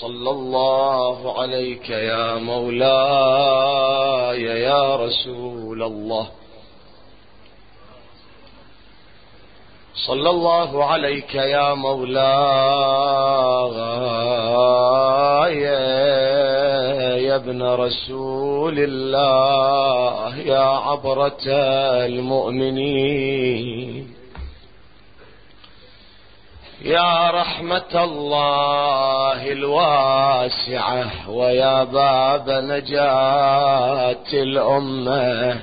صلى الله عليك يا مولاي يا رسول الله، صلى الله عليك يا مولاي يا ابن رسول الله، يا عبرة المؤمنين، يا رحمة الله الواسعة، ويا باب نجاة الأمة.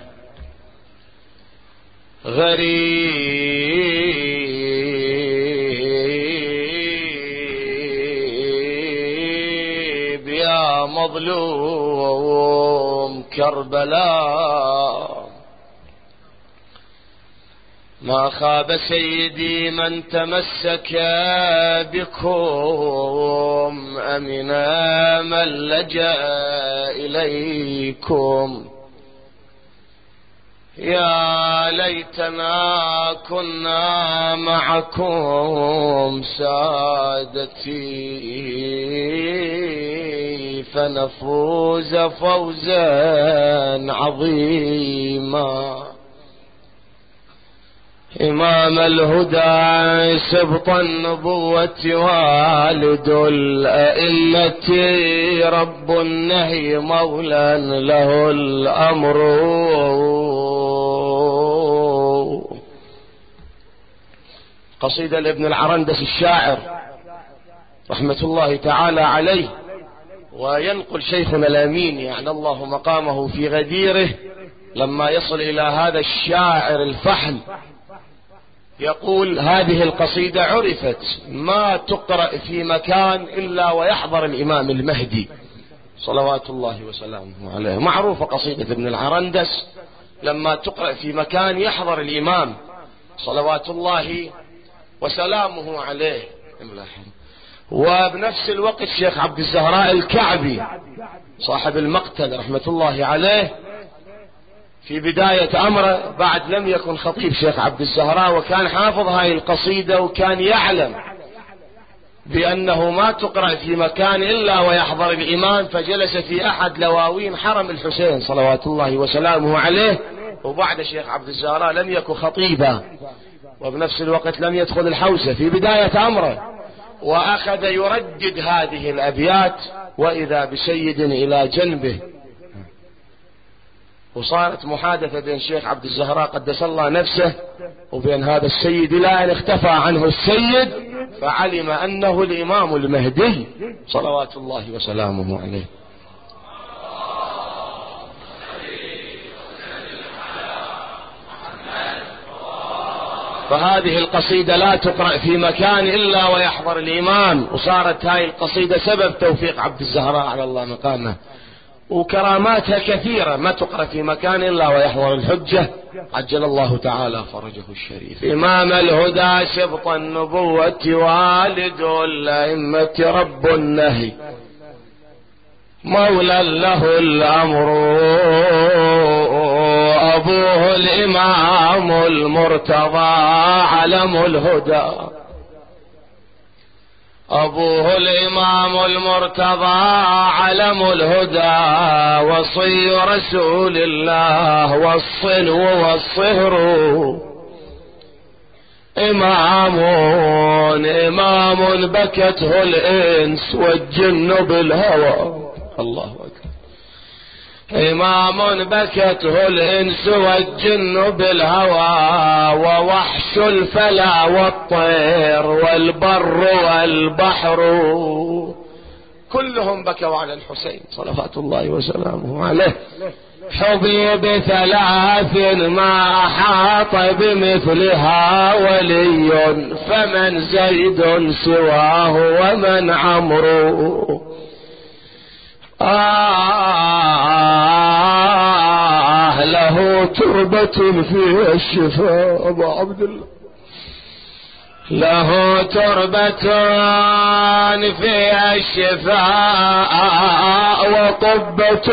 غريب يا مظلوم كربلاء، ما خاب سيدي من تمسك بكم، أمنا من لجأ إليكم. يا ليتنا كنا معكم سادتي، فنفوز فوزا عظيما. إمام الهدى سبط النبوة، والد الأئمة، رب النهي، مولى له الأمر. قصيدة لابن العرندس الشاعر رحمة الله تعالى عليه. وينقل شيخنا الأمين يعني الله مقامه في غديره لما يصل إلى هذا الشاعر الفحل، يقول: هذه القصيدة عرفت ما تقرأ في مكان إلا ويحضر الإمام المهدي صلوات الله وسلامه عليه. معروفة قصيدة ابن العرندس، لما تقرأ في مكان يحضر الإمام صلوات الله وسلامه عليه. وبنفس الوقت الشيخ عبد الزهراء الكعبي صاحب المقتل رحمة الله عليه، في بداية أمره بعد لم يكن خطيب شيخ عبد الزهراء، وكان حافظ هاي القصيدة، وكان يعلم بأنه ما تقرأ في مكان إلا ويحضر الإمام، فجلس في أحد لواوين حرم الحسين صلوات الله وسلامه عليه، وبعد شيخ عبد الزهراء لم يكن خطيبا، وبنفس الوقت لم يدخل الحوزة في بداية أمره، وأخذ يردد هذه الأبيات: وإذا بسيد إلى جنبه. وصارت محادثة بين شيخ عبد الزهراء قدس الله نفسه وبين هذا السيد، إلى أن اختفى عنه السيد، فعلم أنه الإمام المهدي صلوات الله وسلامه عليه. فهذه القصيدة لا تقرأ في مكان إلا ويحضر الإمام، وصارت هاي القصيدة سبب توفيق عبد الزهراء على الله مقامه، وكراماتها كثيرة، ما تقرأ في مكان إلا ويحضر الحجة عجل الله تعالى فرجه الشريف. إمام الهدى سبط النبوة، والد الأئمة، رب النهي، مولى له الأمر، أبوه الإمام المرتضى، علم الهدى، أبوه الإمام المرتضى، علم الهدى، وصي رسول الله، والصلو والصهر، إمام بكته الإنس والجن بالهوى. الله أكبر. إمام بكته الإنس والجن بالهوى، ووحش الفلا والطير والبر والبحر، كلهم بكوا على الحسين صلوات الله وسلامه عليه. حبيب ثلاث ما أحاط بمثلها ولي، فمن زيد سواه ومن عمرو. له تربة فيها الشفاء، أبو عبد الله، له تربة فيها الشفاء وقبة.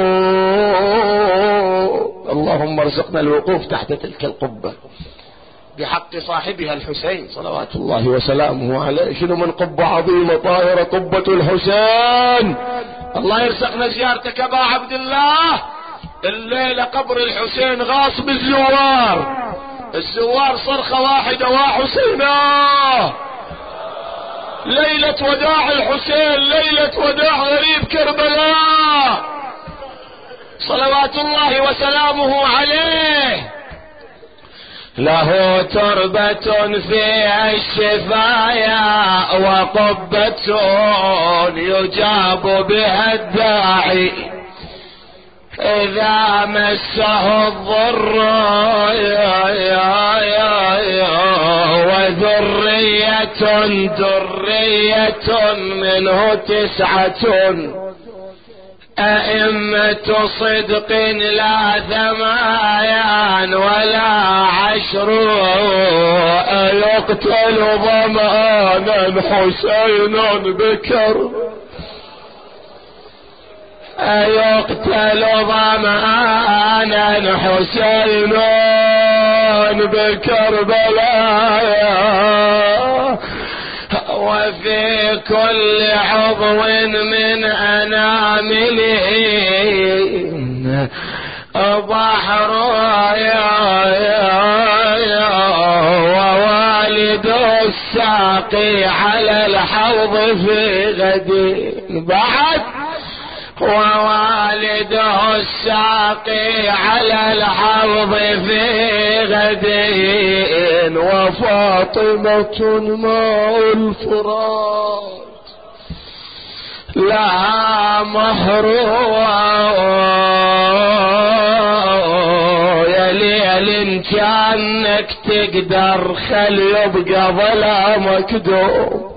اللهم ارزقنا الوقوف تحت تلك القبة. بحق صاحبها الحسين صلوات الله وسلامه عليه. شنو من قبة عظيمة طاهرة قبة الحسين. الله يرزقنا زيارتك ابا عبد الله. الليلة قبر الحسين غاص بالزوار، الزوار صرخة واحدة وحسينا. ليلة وداع الحسين، ليلة وداع غريب كربلاء صلوات الله وسلامه عليه. له تربة فيها الشفايا وقبة يجاب بها الداعي إذا مسه الضر، وذرية درية منه 9 أئمة صدق لا 8 ولا 10 يقتل ضمانا حسين بكر، يقتل ضمانا حسين بكربلاء، وفي كل عضو من أنامله بحر، ووالده الساقي على الحوض في غد بعد، ووالده الساقي على الحوض في غد، وفاطمة ماء الفرات لها مهر، يا ليل كانك تقدر خل يبقى ظلامك دوم.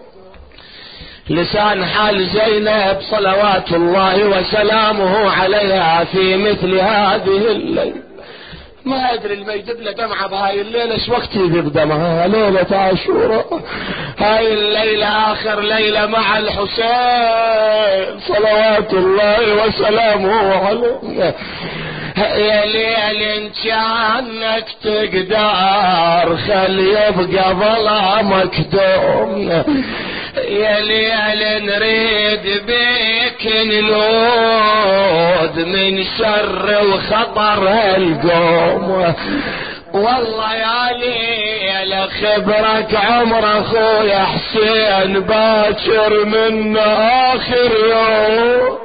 لسان حال زينب صلوات الله وسلامه عليها في مثل هذه الليلة. ما ادري اللي ما يجيب له دمعة بهاي الليلة ايش وقت يجيب دمعة. ليلة عاشوراء، هاي الليلة اخر ليلة مع الحسين صلوات الله وسلامه عليه. يا ليل كانك تقدر خل يبقى ظلامك دوم، يا ليل نريد بيك نلوذ من شر وخطر هالقوم. والله يا ليل خبرك عمر اخويا حسين باكر من اخر يوم،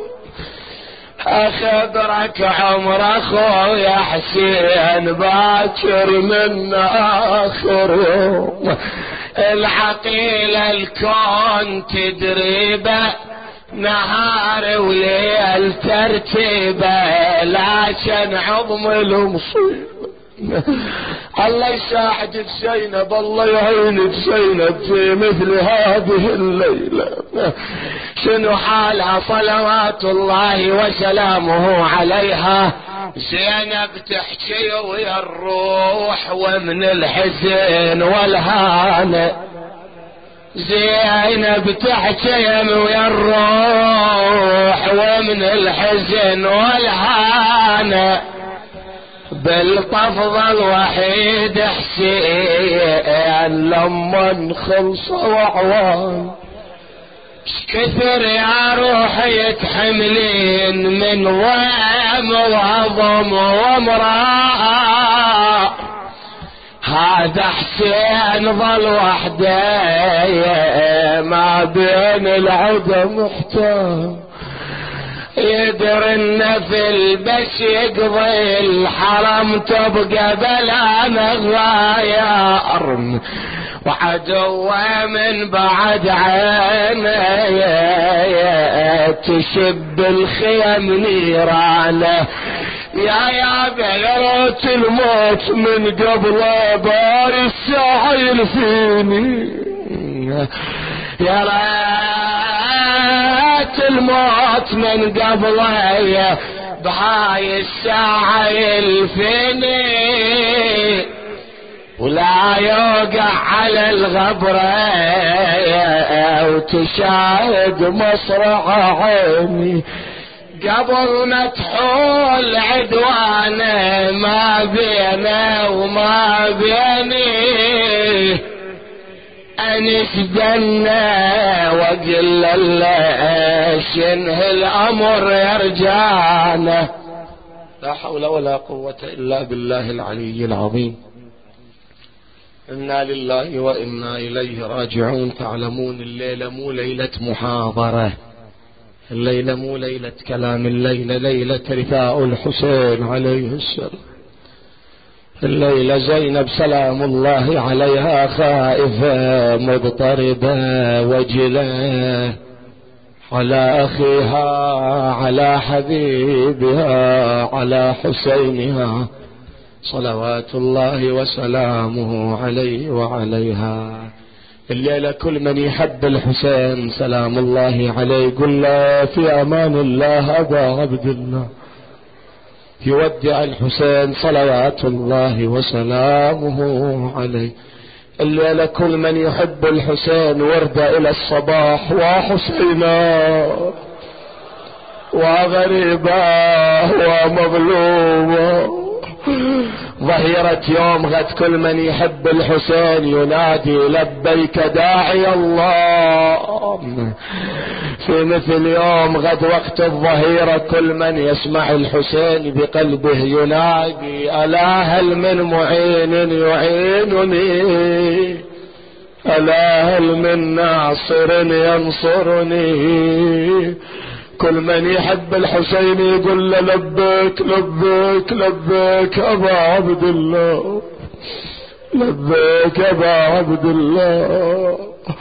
اخبرك عمر اخويا حسين باكر من اخر يوم. العقيل الكون تدريبه نهار وليل ترتيبه، لكن عظم المصيبه الله يساعد زينب، الله يعين زينب في مثل هذه الليلة. شنو حالها صلوات الله وسلامه عليها؟ زينب تحكي ويا الروح ومن الحزن والهانة، زينب تحكي ويا الروح ومن الحزن والهانة، بالطفض الوحيد حسين لما خلص وعوان. كثر يا روحي تحملين من ضيم وعظم وامرأة، هذا حسين ظل وحده ما بين العدم محتاج، يدري ان في البش يقضي الحرم تبقى بلا مغاير، وعدوه من بعد عينه تشب الخيم نيرانه. يا بغيرة الموت من قبل باري الساحل فيني، يا ريت الموت من قبل بهاي الساعة يلفني، ولا يوقع على الغبرة وتشاهد مصرع عيني. قبل ما تحول عدوانه ما بينه وما بيني أنس بنا وقل له شنه الأمر يرجعنا. لا حول ولا قوة إلا بالله العلي العظيم. إنا لله وإنا إليه راجعون. تعلمون الليلة مو ليلة محاضرة، الليلة مو ليلة كلام، الليلة ليلة رثاء الحسين عليه السلام. الليلة زينب سلام الله عليها خائفة مضطربة وجلة على أخيها على حبيبها على حسينها صلوات الله وسلامه عليه وعليها. الليلة كل من يحب الحسين سلام الله عليه قل له في أمان الله أبا عبد الله. يودع الحسين صلوات الله وسلامه عليه. الليلة كل من يحب الحسين ورد إلى الصباح وحسينا وغريبا ومظلوما. ظهيرة يوم غد كل من يحب الحسين ينادي لبيك داعي الله. في مثل يوم غد وقت الظهيرة كل من يسمع الحسين بقلبه ينادي ألا هل من معين يعينني، ألا هل من ناصر ينصرني. كل من يحب الحسين يقول له لبيك لبيك لبيك أبا عبد الله، لبيك أبا عبد الله.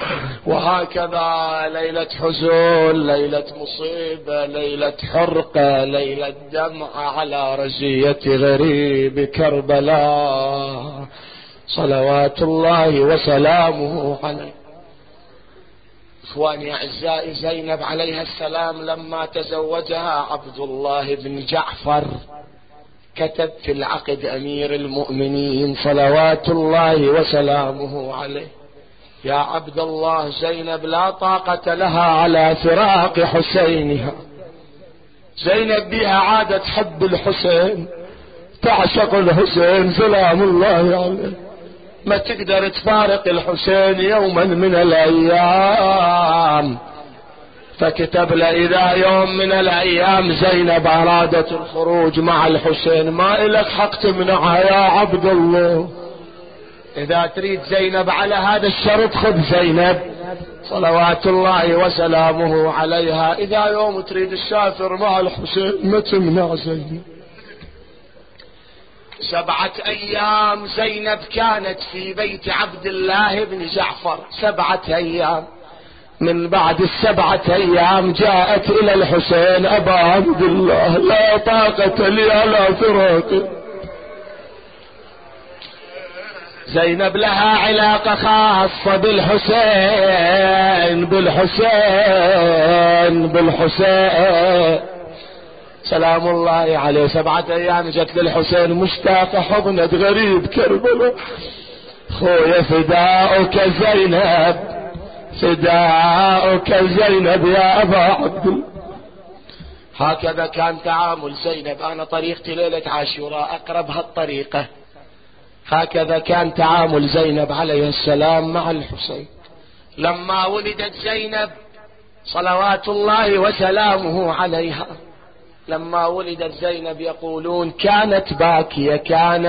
وهكذا ليلة حزن، ليلة مصيبة، ليلة حرقة، ليلة دمعة على رزية غريب كربلاء صلوات الله وسلامه عليه. اخواني اعزائي، زينب عليها السلام لما تزوجها عبد الله بن جعفر كتب في العقد امير المؤمنين صلوات الله وسلامه عليه يا عبد الله زينب لا طاقة لها على فراق حسينها. زينب بها عادة تحب الحسين تعشق الحسين سلام الله عليه، ما تقدر تفارق الحسين يوما من الايام. فكتب له اذا يوم من الايام زينب ارادت الخروج مع الحسين ما الك حق تمنعها يا عبد الله. اذا تريد زينب على هذا الشرط خذ زينب صلوات الله وسلامه عليها. اذا يوم تريد تسافر مع الحسين ما تمنع زينب. 7 أيام زينب كانت في بيت عبد الله بن جعفر، 7 أيام. من بعد 7 أيام جاءت إلى الحسين أبا عبد الله لا طاقة لي على فراقه. زينب لها علاقة خاصة بالحسين بالحسين سلام الله عليه. 7 أيام جت للحسين مشتاقة حضنت غريب كربلاء خويا فداؤك زينب فداؤك زينب يا أبا عبد الله. هكذا كان تعامل زينب. أنا طريقتي ليلة عاشوراء أقرب هالطريقة. هكذا كان تعامل زينب عليه السلام مع الحسين. لما ولدت زينب صلوات الله وسلامه عليها، لما ولدت زينب يقولون كانت باكية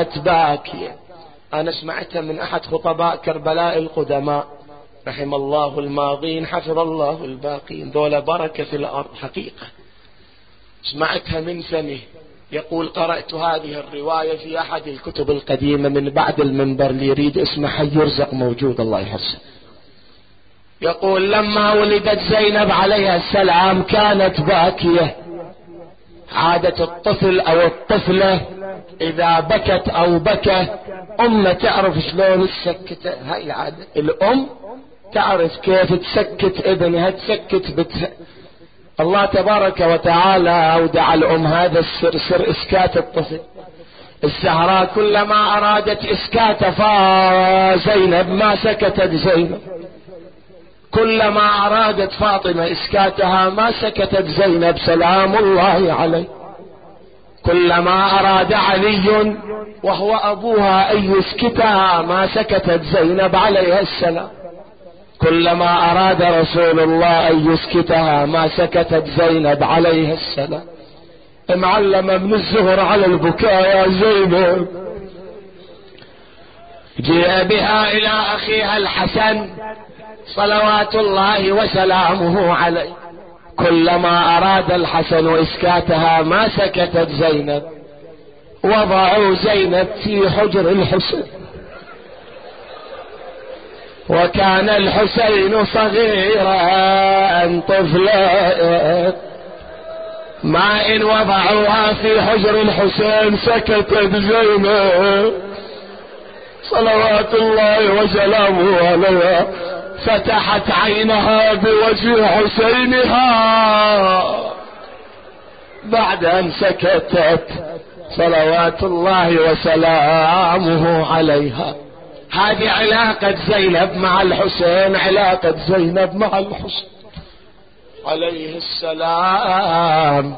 أنا سمعتها من أحد خطباء كربلاء القدماء رحم الله الماضين حفظ الله الباقين، ذولا بركة في الأرض حقيقة. سمعتها من سنة يقول قرأت هذه الرواية في أحد الكتب القديمة من بعد المنبر اللي يريد اسمه حي يرزق موجود الله يحسن. يقول لما ولدت زينب عليها السلام كانت باكية. عادة الطفل أو الطفلة إذا بكت أو بكى أم تعرف شلون تسكته. هاي العادة، الأم تعرف كيف تسكت ابنها تسكت بتها. الله تبارك وتعالى أودع الأم هذا السر، سر إسكات الطفل. الزهراء كلما أرادت إسكاته فزينب ما سكتت زينب. كلما أرادت فاطمة إسكاتها ما سكتت زينب سلام الله عليه. كلما أراد علي وهو أبوها أن يسكتها ما سكتت زينب عليها السلام. كلما أراد رسول الله أن يسكتها ما سكتت زينب عليها السلام. معلمة من الزهر على البكاء يا زينب. جاء بها إلى أخيها الحسن صلوات الله وسلامه عليه. كلما أراد الحسن إسكاتها ما سكتت زينب. وضعوا زينب في حجر الحسين، وكان الحسين صغيرا طفلا، ما إن وضعوها في حجر الحسين سكتت زينب صلوات الله وسلامه عليها. فتحت عينها بوجه حسينها بعد أن سكتت صلوات الله وسلامه عليها. هذه علاقة زينب مع الحسين، علاقة زينب مع الحسين عليه السلام.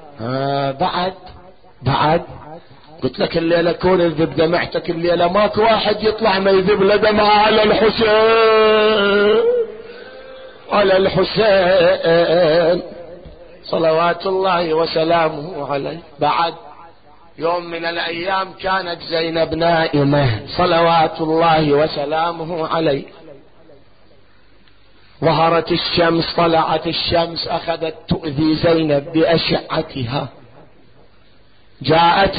بعد قلت لك الليلة كون الذب دمعتك، الليلة ماك واحد يطلع ما يذب له دمعة على الحسين، على الحسين صلوات الله وسلامه عليه. بعد يوم من الأيام كانت زينب نائمة صلوات الله وسلامه عليه. ظهرت الشمس، طلعت الشمس، أخذت تؤذي زينب بأشعتها. جاءت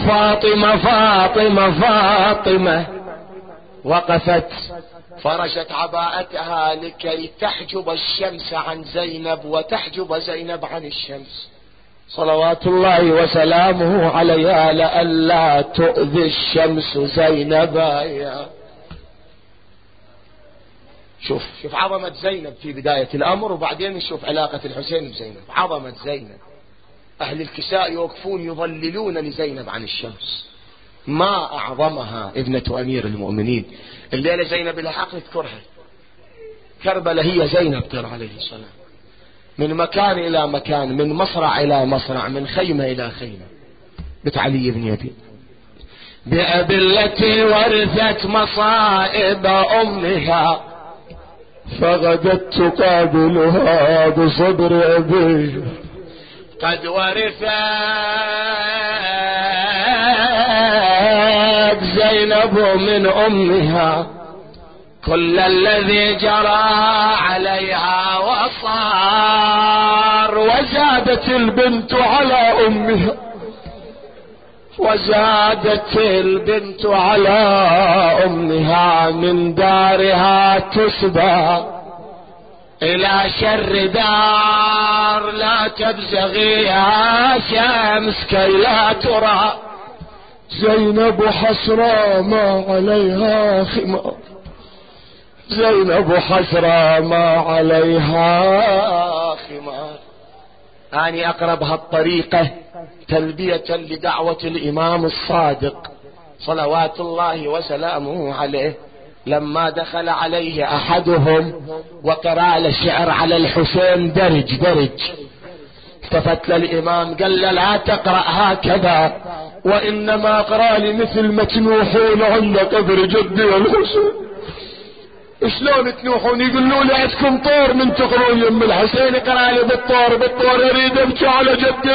فاطمة وقفت فرشت عباءتها لكي تحجب الشمس عن زينب وتحجب زينب عن الشمس صلوات الله وسلامه عليها، لئلا تؤذي الشمس زينب. شوف عظمة زينب في بداية الأمر، وبعدين نشوف علاقة الحسين بزينب. عظمة زينب، أهل الكساء يوقفون يظللون لزينب عن الشمس. ما أعظمها ابنة أمير المؤمنين. الليلة زينب لها حق نذكرها. كربلاء هي زينب ترى عليه السلام، من مكان إلى مكان، من مصرع إلى مصرع، من خيمة إلى خيمة. بنت علي بن يزيد بأبي التي ورثت مصائب أمها، فغدت تقابلها بصبر أبيه. قد ورثت زينب من أمها كل الذي جرى عليها وصار، وزادت البنت على أمها، وزادت البنت على أمها، من دارها تسبى إلى شر دار، لا تبزغيها شمس كي لا ترى. زينب حسرى ما عليها خمار، زينب حسرى ما عليها خمار. أني أقربها الطريقة تلبية لدعوة الإمام الصادق صلوات الله وسلامه عليه. لما دخل عليه أحدهم وقرأ الشعر على الحسين درج درج، التفت للإمام قال له لا تقرأ هكذا، وإنما اقرأ لي مثل ما تنوحون عند قبر جدي الحسين. شلون تنوحون؟ يقولوا لي عندكم طور من تقرون يم الحسين، اقرأ لي بالطور اريد ابكي على جدي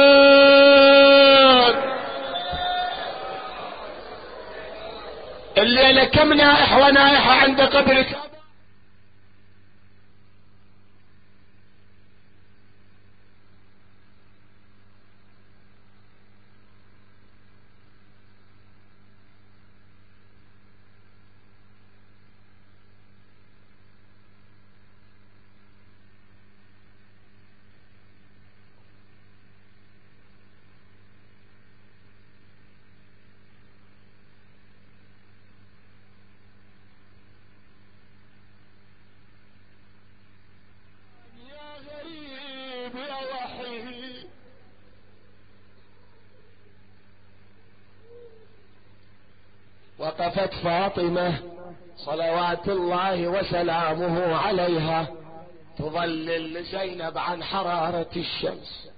الحسين. الليلة كم نائح ونائحة عند قبرك. وقفت فاطمة صلوات الله وسلامه عليها تظلل زينب عن حرارة الشمس.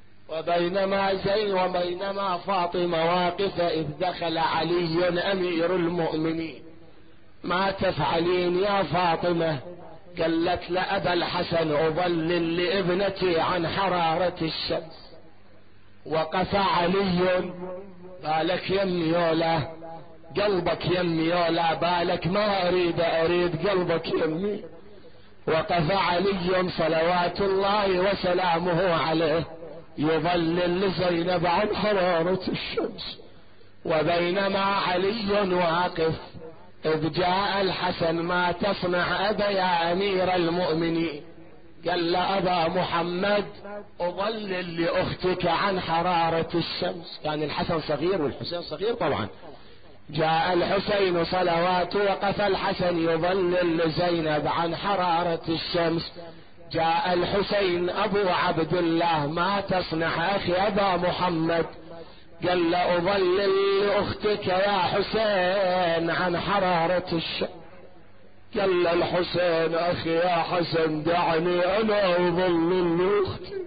وبينما فاطمة واقفة إذ دخل علي أمير المؤمنين. ما تفعلين يا فاطمة؟ قالت لأبا الحسن أظلل لابنتي عن حرارة الشمس. وقف علي، بالك يمي يولا، قلبك يمي يولا، بالك ما أريد قلبك يمي. وقف علي صلوات الله وسلامه عليه يظلل زينب عن حرارة الشمس. وبينما علي واقف إذ جاء الحسن: ما تصنع أبا يا أمير المؤمنين؟ قال لأبا محمد: أظلل لأختك عن حرارة الشمس. كان الحسن صغير والحسين صغير طبعا. جاء الحسين صلوات، وقف الحسن يظلل لزينب عن حرارة الشمس. جاء الحسين أبو عبد الله: ما تصنع أخي أبا محمد؟ قال له: أظلل لأختك يا حسين عن حرارة الشمس. قال له الحسين: أخي يا حسن دعني أنا أظلل لأختي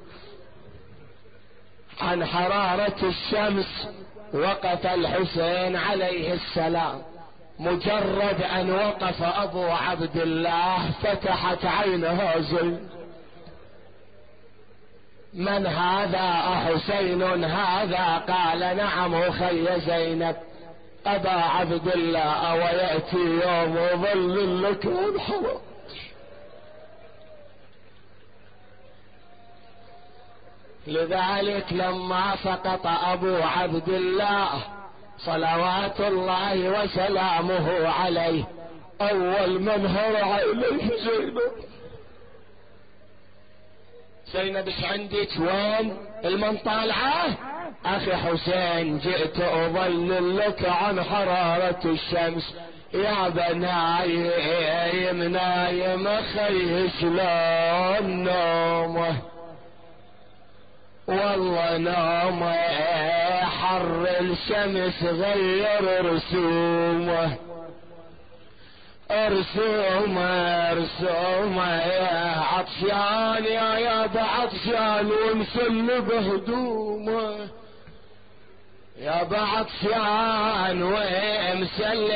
عن حرارة الشمس. وقف الحسين عليه السلام، مجرد أن وقف أبو عبد الله فتحت عينها زينب. من هذا أحسين هذا؟ قال: نعم أخي زينب. أبا عبد الله: أو يأتي يوم أظلل لك عن حرارة. لذلك لما سقط أبو عبد الله صلوات الله وسلامه عليه أول من هرع إليه زينب: ايش عندك؟ وين المنطالعة؟ أخي حسين جئت أظلل لك عن حرارة الشمس. يا بنايم نايم أخي شلون نومه؟ والله نومه حر الشمس غير رسومه يا عطشان يا بعطشان ومسل بهدومه. يا بعطشان ومسل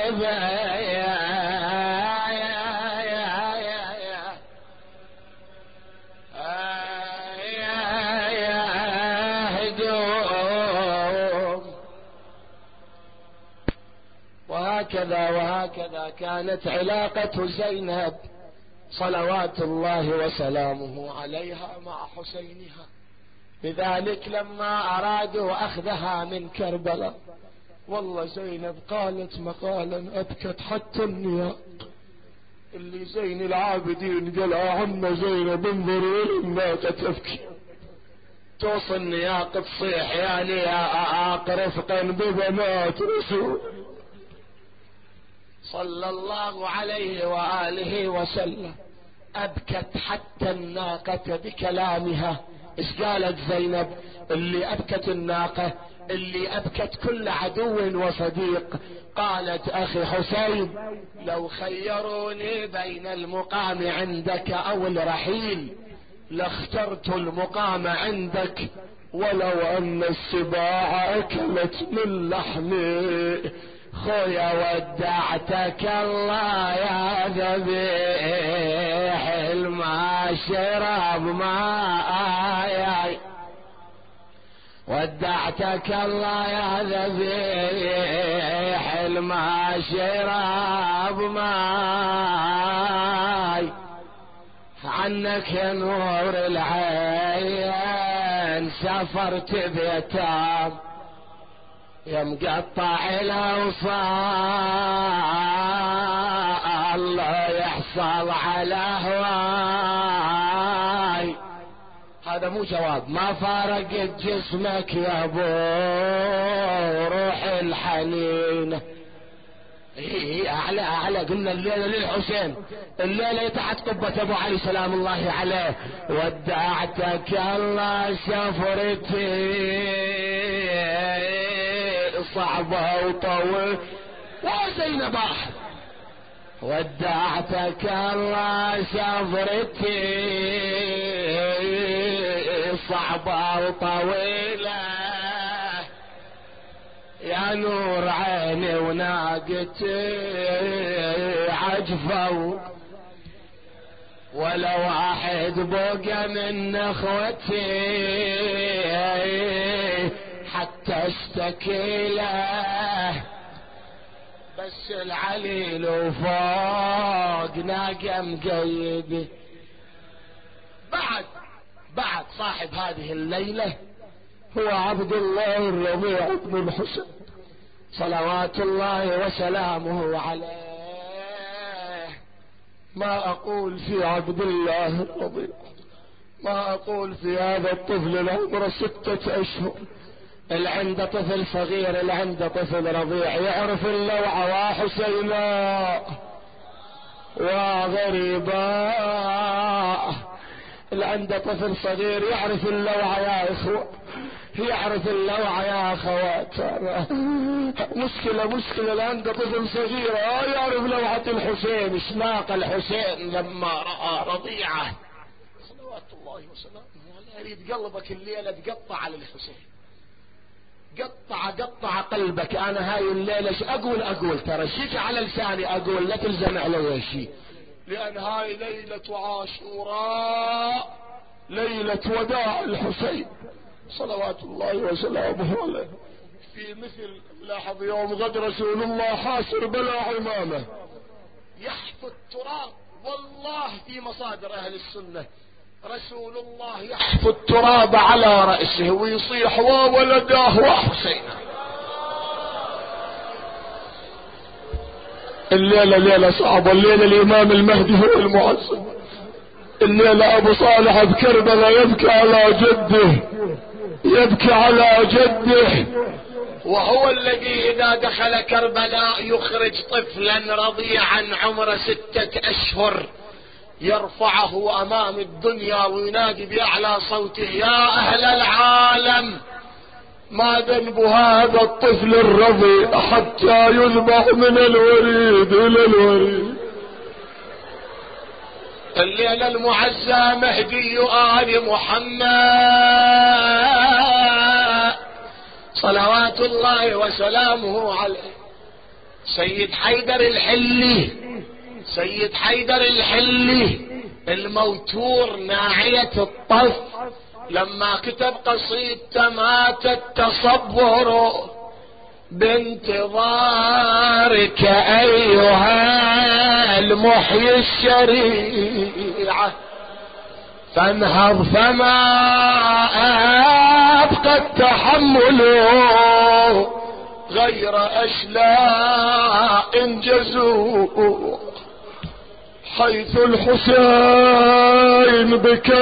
وهكذا كانت علاقة زينب صلوات الله وسلامه عليها مع حسينها. لذلك لما أرادوا أخذها من كربلاء والله زينب قالت مقالا أبكت حتى النياق. اللي زين العابدين قال: عم زينب انظروا الناقة تبكي. توصل النياق تصيح: يا نياق رفقا ببنات رسول صلى الله عليه وآله وسلم. أبكت حتى الناقة بكلامها. إيش قالت زينب؟ اللي أبكت الناقة، اللي أبكت كل عدو وصديق. قالت: أخي حسين لو خيروني بين المقام عندك أو الرحيل لاخترت المقام عندك، ولو أن السباع أكلت من لحمي. خويا ودعتك الله يا ذبيح الماء شرب ماء. ودعتك الله يا ذبيح الماء شرب ماء. عنك يا نور العين سافرت بيتام، يا مقطع الأوصال الله يحصل على هواي. هذا مو جواب. ما فارقت جسمك يا ابو روح الحنين. اعلى قلنا الليلة للحسين، الليلة تحت قبة ابو علي سلام الله عليه. ودعتك الله سفرتي صعبة وطويل. وزينب ودعتك الله سفرتي صعبة وطويلة يا نور عيني وناقتي عجفوا ولا واحد بقى من اخوتي حتى اشتكي له بس العليل وفوق ناقة مقيدة. بعد صاحب هذه الليلة هو عبد الله الربيع بن الحسين صلوات الله وسلامه عليه. ما اقول في عبد الله الربيع، ما اقول في هذا الطفل العمر 6 أشهر اللي عنده طفل صغير، اللي عنده طفل رضيع يعرف اللوعة وحسينا وغريبا، اللي عنده طفل صغير يعرف اللوعة يا اخوة، يعرف اللوعة يا اخوات. مشكلة اللي عنده طفل صغير يعرف لوعة الحسين. اشماق الحسين لما رأى رضيعه صلوات الله وسلامه عليه. اريد قلبك الليلة تقطع على الحسين، قطع قلبك. انا هاي الليلة اقول ترى شيك على لساني اقول لا تلزم علي شيء، لان هاي ليلة عاشوراء، ليلة وداع الحسين صلوات الله وسلامه عليه. في مثل لاحظ يوم غد رسول الله حاسر بلا عمامة يحفو التراب، والله في مصادر اهل السنة رسول الله يحفو التراب على رأسه ويصيح وولداه وحسينا. الليلة ليلة صعبة، الليلة الامام المهدي هو المعزم، الليلة ابو صالح بكربلاء يبكي على جده، يبكي على جده، وهو الذي اذا دخل كربلاء يخرج طفلا رضيعا عمره 6 أشهر يرفعه امام الدنيا وينادي باعلى صوته يا اهل العالم ما ذنب هذا الطفل الرضيع حتى يذبح من الوريد الى الوريد. الليلة المعزى مهدي آل محمد صلوات الله وسلامه عليه. سيد حيدر الحلي الموتور ناعية الطف لما كتب قصيدته مات التصبر بانتظارك ايها المحيي الشريعة، فانهض فما ابقى التحمل غير اشلاء جزور، حيث الحسين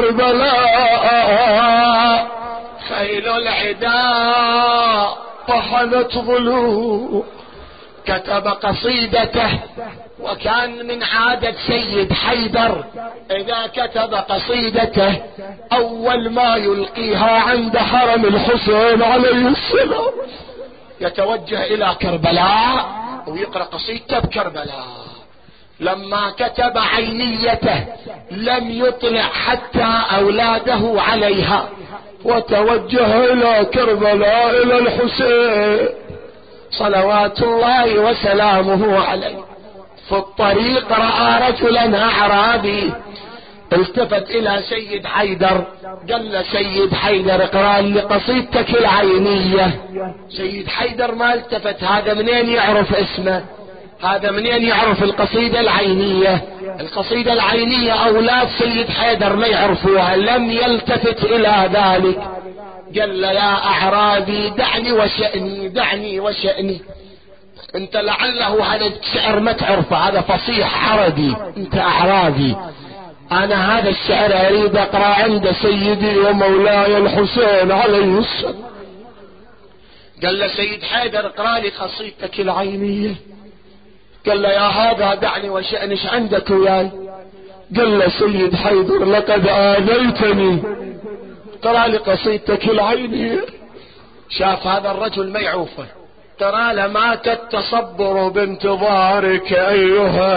بكربلاء خيل العداء طحنت ظلوم. كتب قصيدته، وكان من عادة سيد حيدر اذا كتب قصيدته اول ما يلقيها عند حرم الحسين عليه السلام يتوجه الى كربلاء ويقرأ قصيدته بكربلاء. لما كتب عينيته لم يطلع حتى اولاده عليها وتوجه الى كربلاء الى الحسين صلوات الله وسلامه عليه. في الطريق رأى رجلا اعرابي التفت الى سيد حيدر قال له سيد حيدر اقرأ لي قصيدتك العينية. سيد حيدر ما التفت، هذا منين يعرف اسمه، هذا منين يعرف القصيدة العينية؟ القصيدة العينية اولاد سيد حيدر ما يعرفوها، لم يلتفت الى ذلك. قال له يا اعرابي دعني وشأني، انت لعله هذا الشعر ما تعرفه، هذا فصيح عربي، انت اعرابي، انا هذا الشعر اريد اقرأ عند سيدي ومولاي الحسين عليه السلام. قال له سيد حيدر اقرأ لي قصيدتك العينية. قال له يا هذا دعني وشأنش عندك وياي. قال له سيد حيدر لقد آذيتني، اقرأ لي قصيدتك العينية. شاف هذا الرجل ما يعوفه، ترى لمات التصبر بانتظارك أيها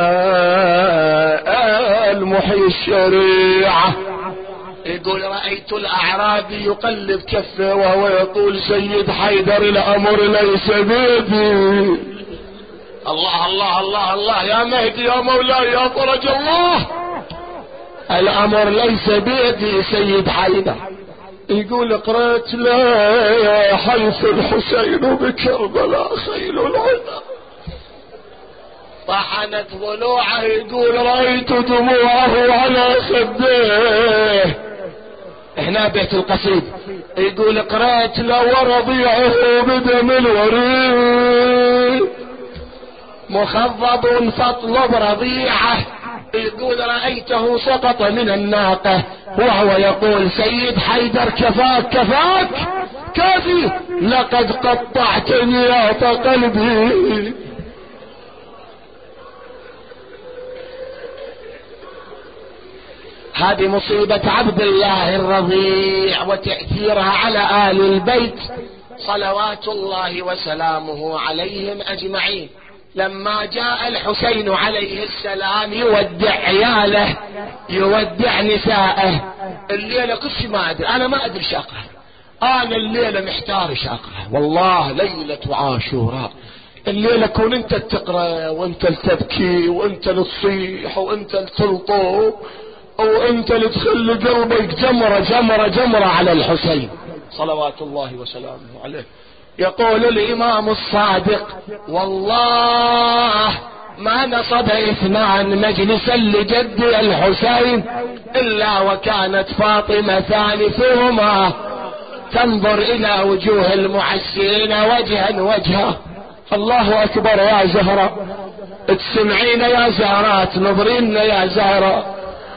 المحيي الشريعة. يقول رأيت الأعرابي يقلب كفه وهو يقول سيد حيدر الأمر ليس بيدي. الله الله الله الله يا مهدي يا مولاي يا فرج الله، الأمر ليس بيدي سيد حيدر. يقول قرأت لا حيث الحسين بكربلاء خيل العدا طحنت ضلوعه. يقول رأيت دموعه على خديه. هنا بيت القصيد. يقول قرأت لا ورضيعه بدم الوريد مخضب فاطلب رضيعه. يقول رأيته سقط من الناقة وهو يقول سيد حيدر كفاك كفاك كافي لقد قطعت نياط قلبي. هذه مصيبة عبد الله الرضيع وتأثيرها على آل البيت صلوات الله وسلامه عليهم أجمعين. لما جاء الحسين عليه السلام يودع عياله يودع نسائه، الليلة كل شيء ما أدري، أنا ما أدري شاقها، أنا الليلة محتار شاقها والله. ليلة عاشوراء الليلة كون أنت تقرأ وأنت تبكي وأنت تصيح وأنت تلطو وأنت تخلي قلبك جمرة جمرة جمرة على الحسين صلوات الله وسلامه عليه. يقول الإمام الصادق والله ما نصب اثنان مجلسا لجد الحسين إلا وكانت فاطمة ثالثهما تنظر إلى وجوه المعسرين وجها وجها. الله أكبر يا زهرة، تسمعين يا زهرة، تنظرين يا زهرة.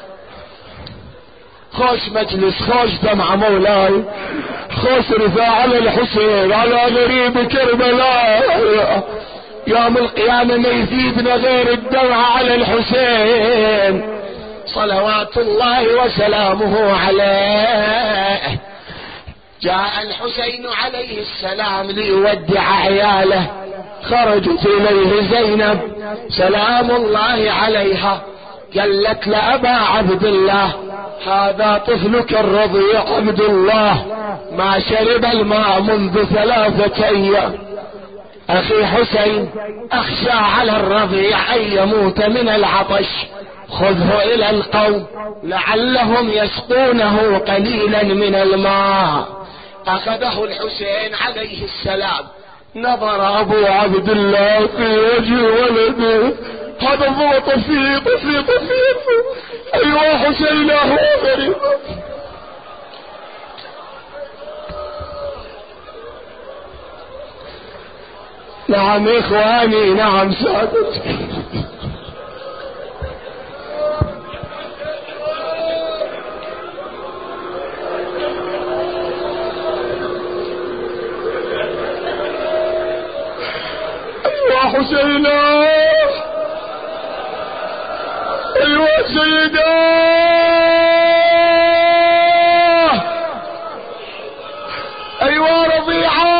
خوش مجلس، خوش دمعة مولاي، خوش رفاع على الحسين على غريب كربلاء. يوم القيامة ما يزيدنا غير الدمعة على الحسين صلوات الله وسلامه عليه. جاء الحسين عليه السلام ليودع عياله، خرجت إليه زينب سلام الله عليها قالت لأبا عبد الله هذا طفلك الرضيع عبد الله ما شرب الماء منذ 3 أيام. أخي حسين أخشى على الرضيع أن يموت من العطش، خذه إلى القوم لعلهم يسقونه قليلا من الماء. أخذه الحسين عليه السلام، نظر أبو عبد الله في وجه ولده، هذا هو طفي طفي طفي. أيوة حسين هو غريب. نعم إخواني، نعم سادتي. أيوة حسين، أيوة سيدة، أيوة رضيعة.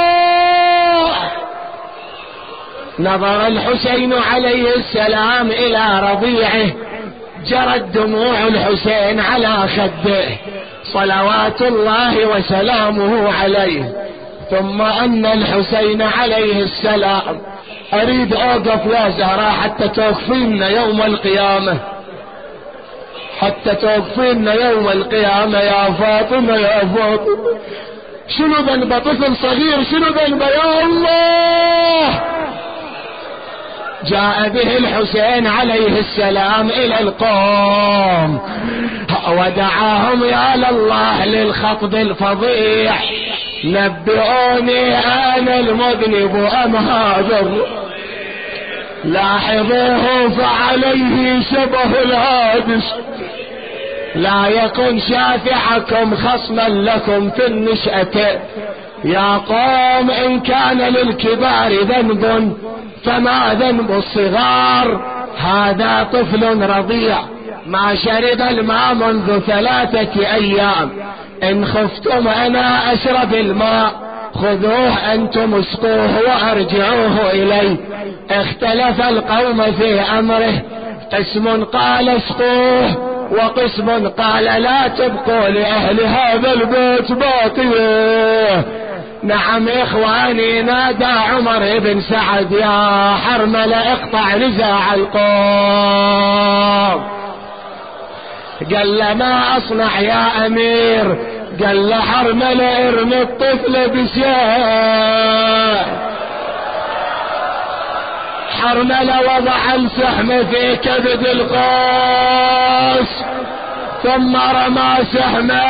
نظر الحسين عليه السلام إلى رضيعه، جرت دموع الحسين على خده صلوات الله وسلامه عليه. ثم أن الحسين عليه السلام، أريد أوقف يا زهراء حتى توقفين يوم القيامة، حتى توقفين يوم القيامة يا فاطمة يا فاطمة. شنو ذنب طفل صغير؟ شنو ذنب يا الله؟ جاء به الحسين عليه السلام إلى القوم ودعاهم يا لله للخطب الفظيع، نبئوني أنا المذنب أم هذا؟ لاحظوه فعليه شبه الهادس، لا يكن شافعكم خصما لكم في النشأة. يا قوم إن كان للكبار ذنب فما ذنب الصغار؟ هذا طفل رضيع ما شرب الماء منذ 3 أيام، إن خفتم أنا أشرب الماء خذوه أنتم اسقوه وأرجعوه إلي. اختلف القوم في أمره، قسم قال اسقوه وقسم قال لا تبقوا لأهل هذا البيت باقيه. نعم إخواني، نادى عمر بن سعد يا حرمل اقطع نزاع القوم. قال له ما أصنع يا أمير؟ قال له حرمل ارمي الطفل بشاه. حرمل وضع السهم في كبد القوس ثم رمى سهمه.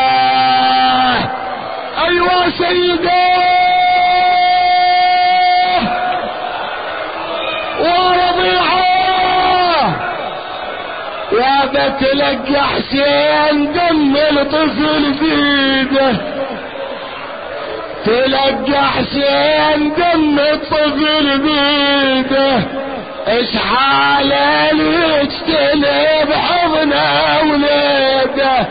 ايوه سيدي ورضيعه يا بتلقى حسين دم الطفل بيده. تلقى حسين دم الطفل بيده. ايش حاله يجتلب حضنه وليده.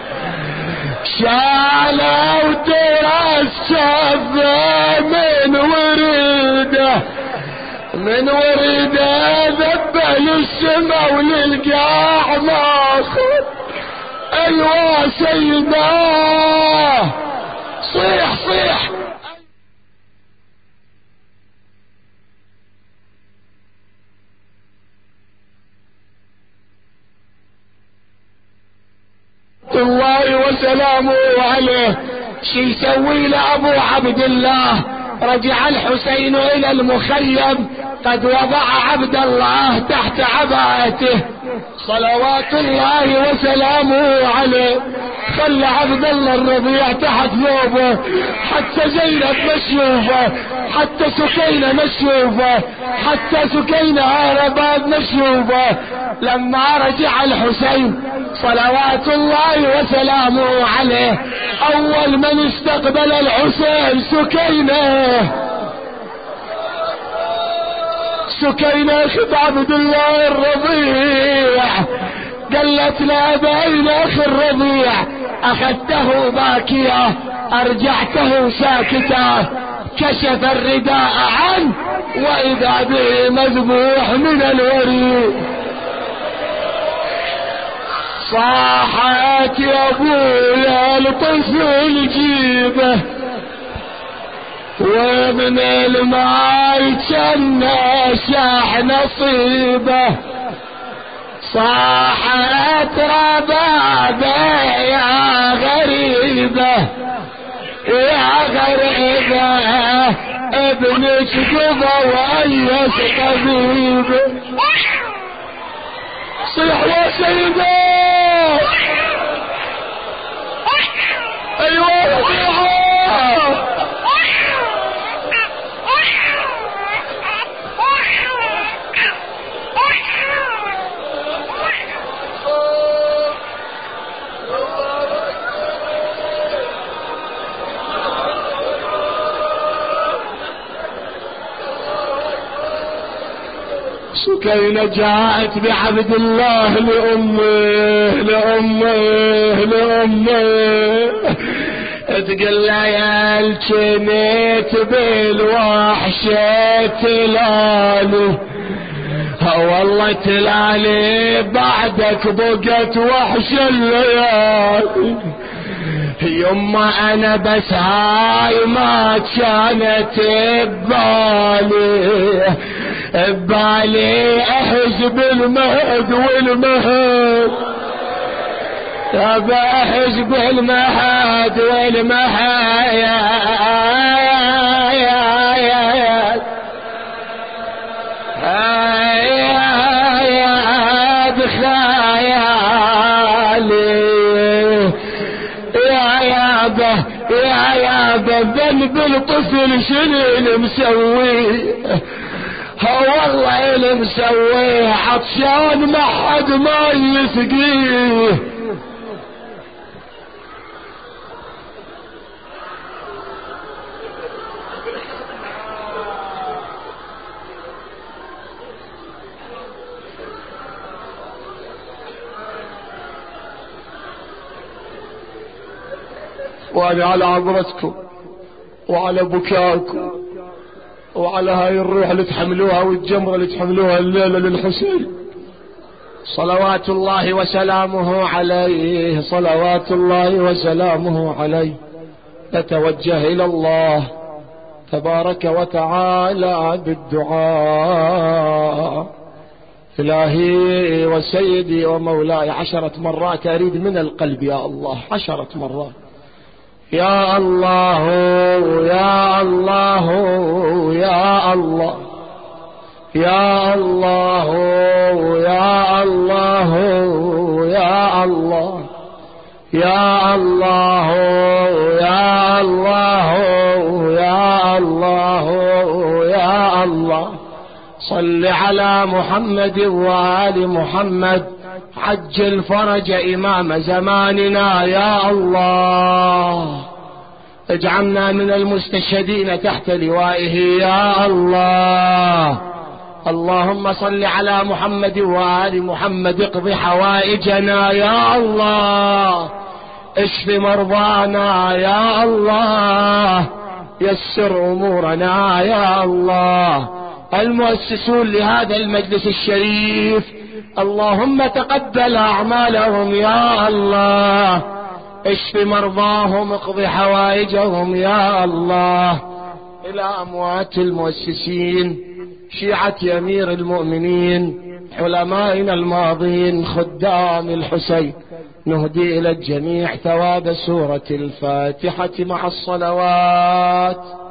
شاله وترسف من وريده. من وريده ذبل السما وللقاع ماخذ. ايوه سيداه صيح صيح. الله وسلامه عليه. شي يسوي لأبو عبد الله؟ رجع الحسين إلى المخيم، قد وضع عبد الله تحت عباءته صلوات الله وسلامه عليه. خلى عبد الله الرضيع تحت ثوبه، حتى زينب مشوفه، حتى سكينة مشوفه، حتى سكينة عربات مشوفه. لما رجع الحسين صلوات الله وسلامه عليه، اول من استقبل الحسين سكينة. سكينة اخت عبد الله الرضيع. قالت لا بين اخي الرضيع، اخذته باكية ارجعته ساكتا. كشف الرداء عنه واذا به مذبوح من الوريد. صاحت يا ابويا الطفل جيبه، ومن الماي جنة شاح نصيبه. صاحت ربابه يا غريبه يا غريبه، ابنك قضى وايس طبيبه. صيح يا سيدي. ايوه رضيعه. سكينة جاءت بعبد الله لأمه تقول له يا الجنيت بالوحشة تلالي. والله تلالي بعدك بقت وحش الليالي. يما انا بس هاي ما كانت ببالي احزب المهد والمهد. ابى احزب المهد والمهد يا ذنب الطفل شنو مسوي؟ والله اللي مسويه عطشان ما حد ما يسقيه. وانا على عبرتكم وعلى بكاكم وعلى هاي الروح اللي تحملوها والجمرة اللي تحملوها الليلة للحسين. صلوات الله وسلامه عليه، صلوات الله وسلامه عليه. نتوجه إلى الله تبارك وتعالى بالدعاء. إلهي وسيدي ومولاي 10 مرات أريد من القلب يا الله، 10 مرات. يا الله يا الله يا الله يا الله يا الله يا الله يا الله يا الله يا الله يا الله. صل على محمد وآل محمد، عجل فرج إمام زماننا يا الله. اجعلنا من المستشهدين تحت لوائه يا الله. اللهم صل على محمد وآل محمد، اقض حوائجنا يا الله، اشف مرضانا يا الله، يسر أمورنا يا الله. المؤسسون لهذا المجلس الشريف اللهم تقبل أعمالهم يا الله، اشف مرضاهم، اقض حوائجهم يا الله. إلى أموات المؤسسين، شيعة أمير المؤمنين، علمائنا الماضين، خدام الحسين، نهدي إلى الجميع ثواب سورة الفاتحة مع الصلوات.